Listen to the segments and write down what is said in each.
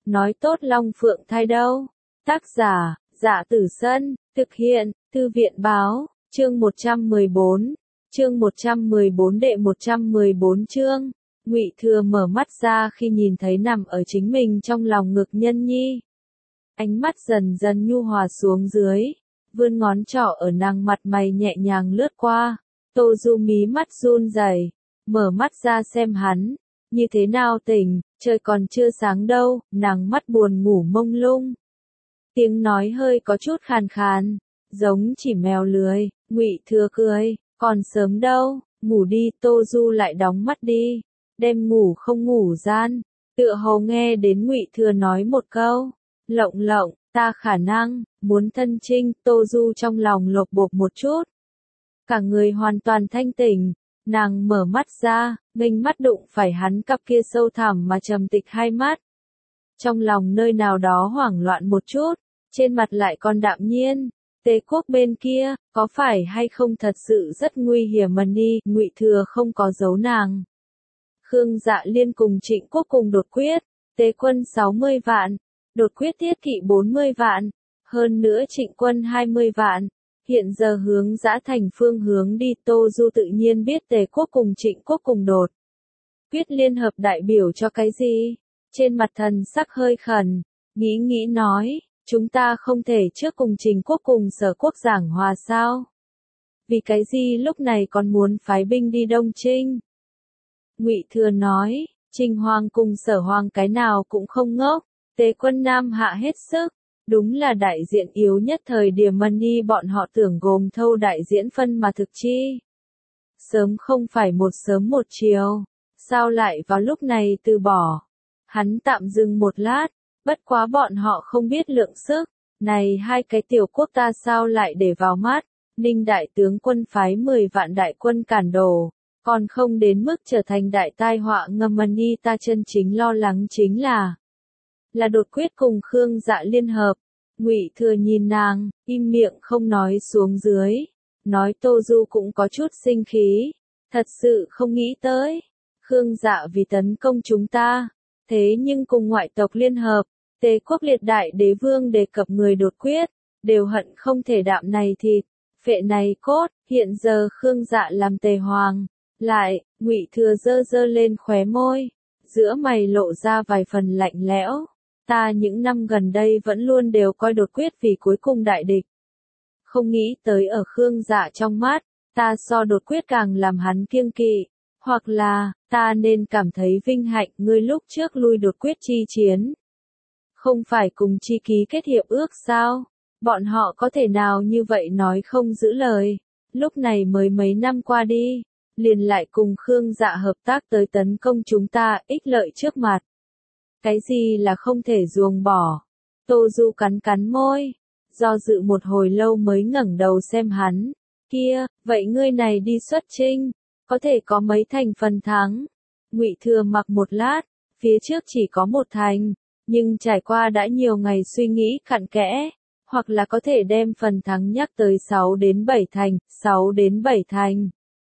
nói tốt Long Phượng thai đâu. Tác giả, Dạ Tử Sân, thực hiện, Thư viện báo, chương 114, chương 114 đệ 114 chương. Ngụy Thừa mở mắt ra khi nhìn thấy nằm ở chính mình trong lòng ngực Nhân Nhi. Ánh mắt dần dần nhu hòa xuống dưới, vươn ngón trỏ ở nàng mặt mày nhẹ nhàng lướt qua. Tô Du mí mắt run rẩy, mở mắt ra xem hắn, như thế nào tỉnh, trời còn chưa sáng đâu, nàng mắt buồn ngủ mông lung. Tiếng nói hơi có chút khàn khàn, giống chỉ mèo lười. Ngụy Thừa cười, còn sớm đâu, ngủ đi. Tô Du lại đóng mắt đi, đêm ngủ không ngủ gian, tựa hồ nghe đến Ngụy Thừa nói một câu, lộng lộng, ta khả năng, muốn thân trinh. Tô Du trong lòng lột bột một chút, cả người hoàn toàn thanh tỉnh, nàng mở mắt ra, nghênh mắt đụng phải hắn cặp kia sâu thẳm mà trầm tịch hai mắt. Trong lòng nơi nào đó hoảng loạn một chút, trên mặt lại còn đạm nhiên. Tề Quốc bên kia, có phải hay không thật sự rất nguy hiểm mà đi. Ngụy Thừa không có giấu nàng. Khương Dạ Liên cùng Trịnh Quốc cùng đột quyết, Tề quân 60 vạn, đột quyết thiết kỵ 40 vạn, hơn nữa Trịnh quân 20 vạn. Hiện giờ hướng Dã Thành phương hướng đi. Tô Du tự nhiên biết Tề Quốc cùng Trịnh Quốc cùng đột quyết liên hợp đại biểu cho cái gì. Trên mặt thần sắc hơi khẩn, nghĩ nói, chúng ta không thể trước cùng Trình Quốc cùng Sở Quốc giảng hòa sao? Vì cái gì lúc này còn muốn phái binh đi Đông Trinh? Ngụy Thừa nói, Trình Hoàng cùng Sở Hoàng cái nào cũng không ngốc, Tề quân Nam hạ hết sức, đúng là đại diện yếu nhất thời điểm Mani bọn họ tưởng gồm thâu đại diễn phân mà thực chi. Sớm không phải một sớm một chiều, sao lại vào lúc này từ bỏ? Hắn tạm dừng một lát, bất quá bọn họ không biết lượng sức, này hai cái tiểu quốc ta sao lại để vào mắt. Ninh đại tướng quân phái 10 vạn đại quân cản đổ, còn không đến mức trở thành đại tai họa ngầm. Mani ta chân chính lo lắng chính là đột quyết cùng Khương Dạ liên hợp. Ngụy Thừa nhìn nàng, im miệng không nói xuống dưới, nói Tô Du cũng có chút sinh khí, thật sự không nghĩ tới, Khương Dạ vì tấn công chúng ta, thế nhưng cùng ngoại tộc liên hợp. Tề Quốc liệt đại đế vương đề cập người đột quyết, đều hận không thể đạm này thịt, phệ này cốt. Hiện giờ Khương Dạ làm Tề Hoàng, lại, Ngụy Thừa giơ lên khóe môi, giữa mày lộ ra vài phần lạnh lẽo. Ta những năm gần đây vẫn luôn đều coi đột quyết vì cuối cùng đại địch. Không nghĩ tới ở Khương Dạ trong mắt, ta so đột quyết càng làm hắn kiêng kỵ, hoặc là, ta nên cảm thấy vinh hạnh. Ngươi lúc trước lui đột quyết chi chiến, không phải cùng chi ký kết hiệp ước sao? Bọn họ có thể nào như vậy nói không giữ lời? Lúc này mới mấy năm qua đi, liền lại cùng Khương Dạ hợp tác tới tấn công chúng ta, ích lợi trước mặt. Cái gì là không thể ruồng bỏ? Tô Du cắn môi, do dự một hồi lâu mới ngẩng đầu xem hắn. Kia, vậy ngươi này đi xuất chinh, có thể có mấy thành phần thắng? Ngụy Thừa mặc một lát, phía trước chỉ có một thành, nhưng trải qua đã nhiều ngày suy nghĩ cặn kẽ, hoặc là có thể đem phần thắng nhắc tới 6 đến 7 thành, 6 đến 7 thành.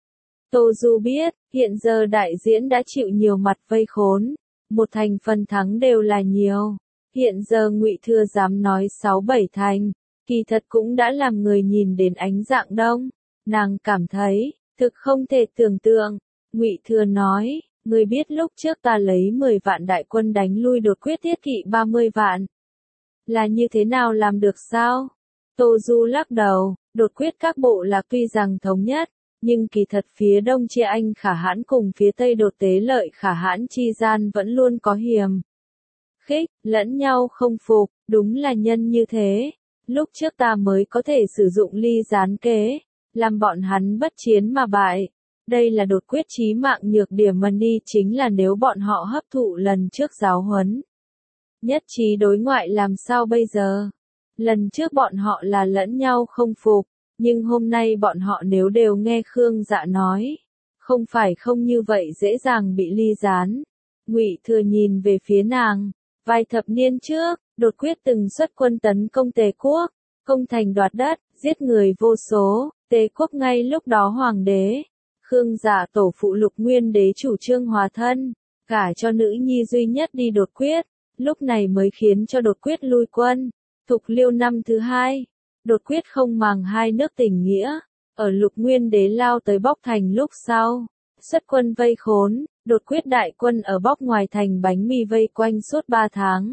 Tô Du biết, hiện giờ đại diễn đã chịu nhiều mặt vây khốn, một thành phần thắng đều là nhiều. Hiện giờ Ngụy Thừa dám nói 6-7 thành, kỳ thật cũng đã làm người nhìn đến ánh dạng đông. Nàng cảm thấy, thực không thể tưởng tượng. Ngụy Thừa nói, ngươi biết lúc trước ta lấy 10 vạn đại quân đánh lui đột quyết thiết kỵ 30 vạn. Là như thế nào làm được sao? Tô Du lắc đầu, đột quyết các bộ là tuy rằng thống nhất, nhưng kỳ thật phía đông chia Anh Khả Hãn cùng phía tây đột Tế Lợi Khả Hãn chi gian vẫn luôn có hiềm khích, lẫn nhau không phục. Đúng là nhân như thế, lúc trước ta mới có thể sử dụng ly gián kế, làm bọn hắn bất chiến mà bại. Đây là đột quyết chí mạng nhược điểm Mani, chính là nếu bọn họ hấp thụ lần trước giáo huấn, nhất trí đối ngoại làm sao bây giờ? Lần trước bọn họ là lẫn nhau không phục, nhưng hôm nay bọn họ nếu đều nghe Khương Dạ nói, không phải không như vậy dễ dàng bị ly gián. Ngụy Thừa nhìn về phía nàng, vài thập niên trước, đột quyết từng xuất quân tấn công Tề Quốc, công thành đoạt đất, giết người vô số. Tề Quốc ngay lúc đó hoàng đế Khương Dạ tổ phụ Lục Nguyên đế chủ trương hòa thân, gả cho nữ nhi duy nhất đi đột quyết, lúc này mới khiến cho Đột Quyết lui quân. Thục Liêu năm thứ hai, Đột Quyết không màng hai nước tình nghĩa, ở Lục Nguyên Đế lao tới Bóc Thành lúc sau, xuất quân vây khốn, Đột Quyết đại quân ở Bóc ngoài thành bánh mì vây quanh suốt 3 tháng.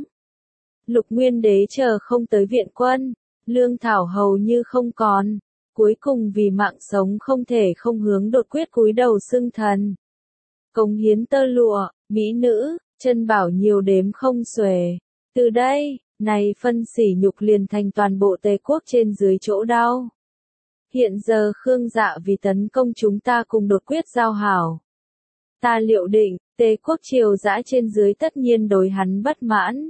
Lục Nguyên Đế chờ không tới viện quân, lương thảo hầu như không còn, cuối cùng vì mạng sống không thể không hướng Đột Quyết cúi đầu xưng thần. Cống hiến tơ lụa, mỹ nữ, chân bảo nhiều đếm không xuể. Từ đây, này phân sỉ nhục liền thành toàn bộ Tề quốc trên dưới chỗ đau. Hiện giờ Khương Dạ vì tấn công chúng ta cùng Đột Quyết giao hảo. Ta liệu định, Tề quốc triều dã trên dưới tất nhiên đối hắn bất mãn.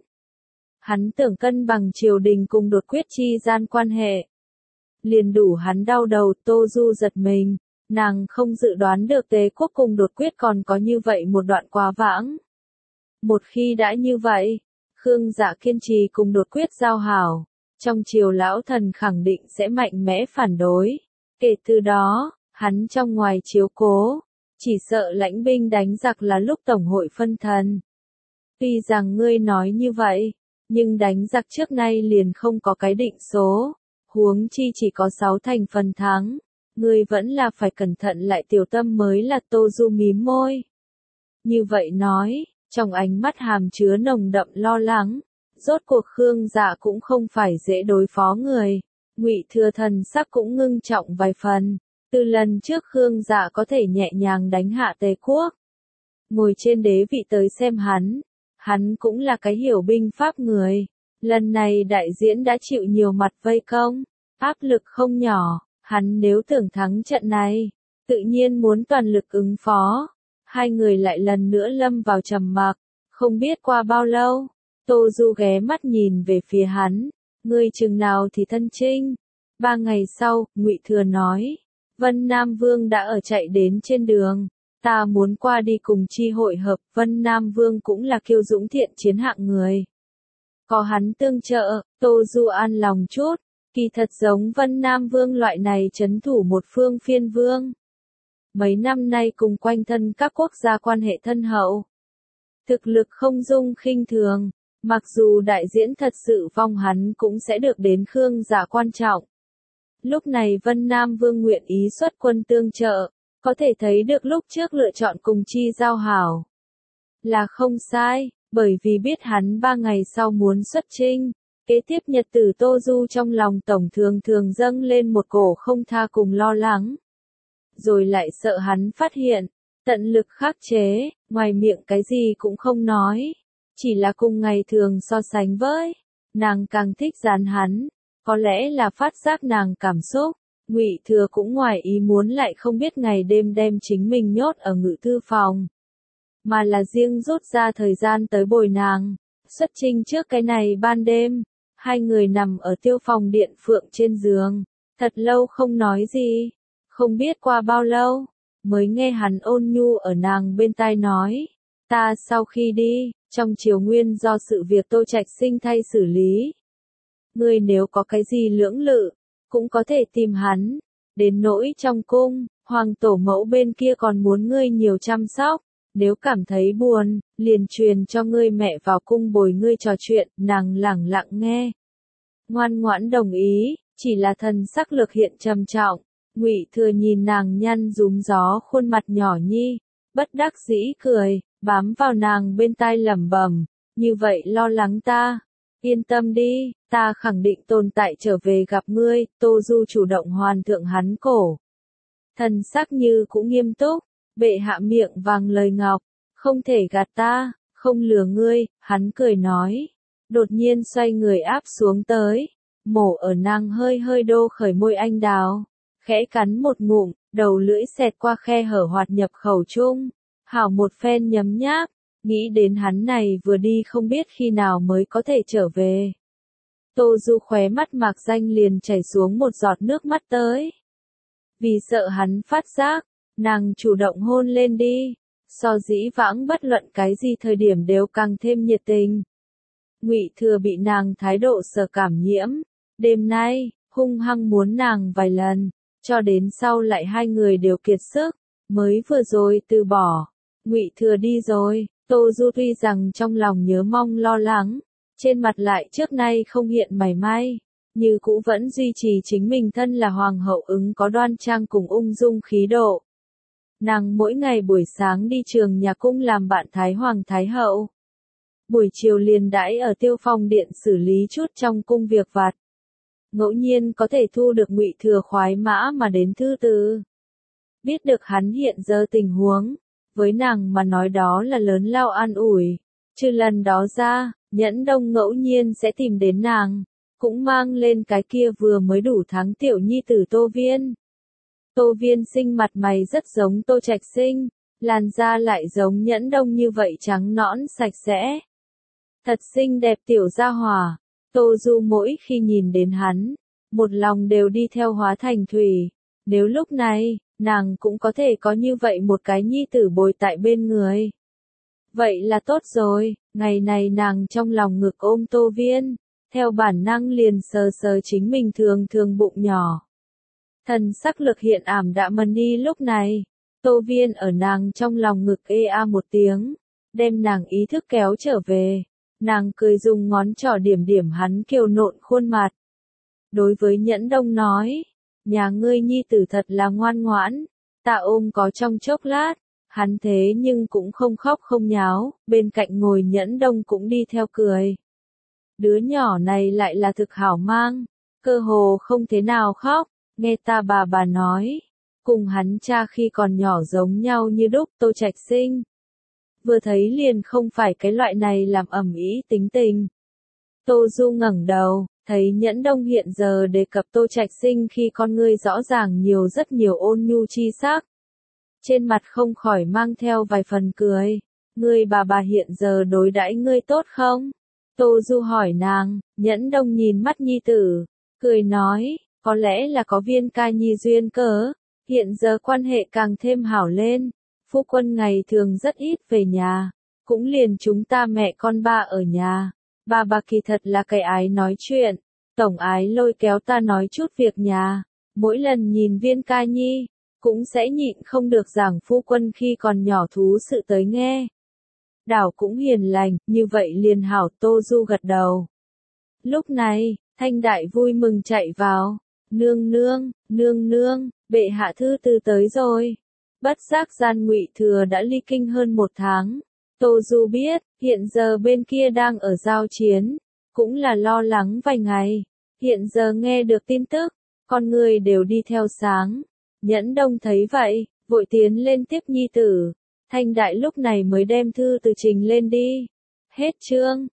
Hắn tưởng cân bằng triều đình cùng Đột Quyết chi gian quan hệ. Liền đủ hắn đau đầu. Tô Du giật mình, nàng không dự đoán được Tề quốc cùng Đột Quyết còn có như vậy một đoạn quá vãng. Một khi đã như vậy, Khương Dạ kiên trì cùng Đột Quyết giao hảo, trong triều lão thần khẳng định sẽ mạnh mẽ phản đối. Kể từ đó, hắn trong ngoài chiếu cố, chỉ sợ lãnh binh đánh giặc là lúc tổng hội phân thần. Tuy rằng ngươi nói như vậy, nhưng đánh giặc trước nay liền không có cái định số, huống chi chỉ có 6 thành phần thắng, ngươi vẫn là phải cẩn thận lại tiểu tâm mới là. Tô Du mím môi. Như vậy nói, trong ánh mắt hàm chứa nồng đậm lo lắng, rốt cuộc Khương Dạ cũng không phải dễ đối phó người. Ngụy Thừa thần sắc cũng ngưng trọng vài phần, từ lần trước Khương Dạ có thể nhẹ nhàng đánh hạ Tề quốc, ngồi trên đế vị tới xem hắn cũng là cái hiểu binh pháp người, lần này đại diễn đã chịu nhiều mặt vây công, áp lực không nhỏ, hắn nếu tưởng thắng trận này, tự nhiên muốn toàn lực ứng phó. Hai người lại lần nữa lâm vào trầm mặc, không biết qua bao lâu, Tô Du ghé mắt nhìn về phía hắn, ngươi chừng nào thì thân chinh. 3 ngày sau, Ngụy Thừa nói, Vân Nam Vương đã ở chạy đến trên đường, ta muốn qua đi cùng chi hội hợp. Vân Nam Vương cũng là kiêu dũng thiện chiến hạng người, có hắn tương trợ, Tô Du an lòng chút. Kỳ thật giống Vân Nam Vương loại này trấn thủ một phương phiên vương, mấy năm nay cùng quanh thân các quốc gia quan hệ thân hậu, thực lực không dung khinh thường, mặc dù đại diễn thật sự vong hắn cũng sẽ được đến Khương Dạ quan trọng. Lúc này Vân Nam Vương nguyện ý xuất quân tương trợ, có thể thấy được lúc trước lựa chọn cùng chi giao hảo là không sai, bởi vì biết hắn 3 ngày sau muốn xuất chinh. Kế tiếp nhật tử Tô Du trong lòng tổng thường dâng lên một cổ không tha cùng lo lắng. Rồi lại sợ hắn phát hiện, tận lực khắc chế, ngoài miệng cái gì cũng không nói. Chỉ là cùng ngày thường so sánh với, nàng càng thích gián hắn, có lẽ là phát giác nàng cảm xúc. Ngụy Thừa cũng ngoài ý muốn lại không biết ngày đêm đem chính mình nhốt ở ngự thư phòng, mà là riêng rút ra thời gian tới bồi nàng. Xuất chinh trước cái này ban đêm, hai người nằm ở Tiêu Phòng điện phượng trên giường, thật lâu không nói gì. Không biết qua bao lâu, mới nghe hắn ôn nhu ở nàng bên tai nói, ta sau khi đi, trong triều nguyên do sự việc Tô Trạch Sinh thay xử lý. Ngươi nếu có cái gì lưỡng lự, cũng có thể tìm hắn. Đến nỗi trong cung, hoàng tổ mẫu bên kia còn muốn ngươi nhiều chăm sóc. Nếu cảm thấy buồn, liền truyền cho ngươi mẹ vào cung bồi ngươi trò chuyện. Nàng lẳng lặng nghe, ngoan ngoãn đồng ý, chỉ là thần sắc lực hiện trầm trọng. Ngụy Thừa nhìn nàng nhăn rúm gió khuôn mặt nhỏ nhi, bất đắc dĩ cười, bám vào nàng bên tai lẩm bẩm, như vậy lo lắng ta. Yên tâm đi, ta khẳng định tồn tại trở về gặp ngươi. Tô Du chủ động hoàn thượng hắn cổ, thần sắc như cũng nghiêm túc, bệ hạ miệng vàng lời ngọc, không thể gạt ta, không lừa ngươi. Hắn cười nói, đột nhiên xoay người áp xuống tới, mổ ở nàng hơi đô khởi môi anh đào, khẽ cắn một ngụm, đầu lưỡi xẹt qua khe hở hoạt nhập khẩu trung, hảo một phen nhấm nháp. Nghĩ đến hắn này vừa đi không biết khi nào mới có thể trở về. Tô Du khóe mắt mạc danh liền chảy xuống một giọt nước mắt tới. Vì sợ hắn phát giác, nàng chủ động hôn lên đi, so dĩ vãng bất luận cái gì thời điểm đều càng thêm nhiệt tình. Ngụy Thừa bị nàng thái độ sở cảm nhiễm, đêm nay, hung hăng muốn nàng vài lần, cho đến sau lại hai người đều kiệt sức, mới vừa rồi từ bỏ. Ngụy Thừa đi rồi, Tô Du tuy rằng trong lòng nhớ mong lo lắng, trên mặt lại trước nay không hiện mảy may, như cũ vẫn duy trì chính mình thân là hoàng hậu ứng có đoan trang cùng ung dung khí độ. Nàng mỗi ngày buổi sáng đi trường nhà cung làm bạn Thái Hoàng Thái Hậu. Buổi chiều liền đãi ở Tiêu Phong điện xử lý chút trong cung việc vặt. Ngẫu nhiên có thể thu được Ngụy Thừa khoái mã mà đến thư từ. Biết được hắn hiện giờ tình huống, với nàng mà nói đó là lớn lao an ủi. Trừ lần đó ra, Nhẫn Đông ngẫu nhiên sẽ tìm đến nàng, cũng mang lên cái kia vừa mới đủ tháng tiểu nhi tử Tô Viên. Tô Viên sinh mặt mày rất giống Tô Trạch Sinh, làn da lại giống Nhẫn Đông như vậy trắng nõn sạch sẽ. Thật xinh đẹp tiểu gia hỏa, Tô Du mỗi khi nhìn đến hắn, một lòng đều đi theo hóa thành thủy. Nếu lúc này, nàng cũng có thể có như vậy một cái nhi tử bồi tại bên người. Vậy là tốt rồi, ngày này nàng trong lòng ngực ôm Tô Viên, theo bản năng liền sờ sờ chính mình thường thường bụng nhỏ. Thần sắc lực hiện ảm đạm mần đi lúc này, Tô Viên ở nàng trong lòng ngực ê a một tiếng, đem nàng ý thức kéo trở về, nàng cười dùng ngón trỏ điểm điểm hắn kiều nộn khuôn mặt. Đối với Nhẫn Đông nói, nhà ngươi nhi tử thật là ngoan ngoãn, ta ôm có trong chốc lát, hắn thế nhưng cũng không khóc không nháo, bên cạnh ngồi Nhẫn Đông cũng đi theo cười. Đứa nhỏ này lại là thực hảo mang, cơ hồ không thế nào khóc, nghe ta bà nói, cùng hắn cha khi còn nhỏ giống nhau như đúc Tô Trạch Sinh. Vừa thấy liền không phải cái loại này làm ầm ĩ tính tình. Tô Du ngẩng đầu, thấy Nhẫn Đông hiện giờ đề cập Tô Trạch Sinh khi con ngươi rõ ràng nhiều rất nhiều ôn nhu chi sắc. Trên mặt không khỏi mang theo vài phần cười. Ngươi bà hiện giờ đối đãi ngươi tốt không? Tô Du hỏi nàng, Nhẫn Đông nhìn mắt nhi tử, cười nói, có lẽ là có Viên ca nhi duyên cớ, hiện giờ quan hệ càng thêm hảo lên. Phu quân ngày thường rất ít về nhà, cũng liền chúng ta mẹ con ba ở nhà. Bà kỳ thật là cái ái nói chuyện, tổng ái lôi kéo ta nói chút việc nhà. Mỗi lần nhìn Viên ca nhi, cũng sẽ nhịn không được giảng phu quân khi còn nhỏ thú sự tới nghe. Đảo cũng hiền lành, như vậy liền hảo. Tô Du gật đầu. Lúc này, Thanh Đại vui mừng chạy vào, nương nương, bệ hạ thư từ tới rồi. Bất giác gian Ngụy Thừa đã ly kinh hơn 1 tháng. Tô Du biết, hiện giờ bên kia đang ở giao chiến, cũng là lo lắng vài ngày. Hiện giờ nghe được tin tức, con người đều đi theo sáng. Nhẫn Đông thấy vậy, vội tiến lên tiếp nhi tử. Thanh Đại lúc này mới đem thư từ trình lên đi. Hết chương.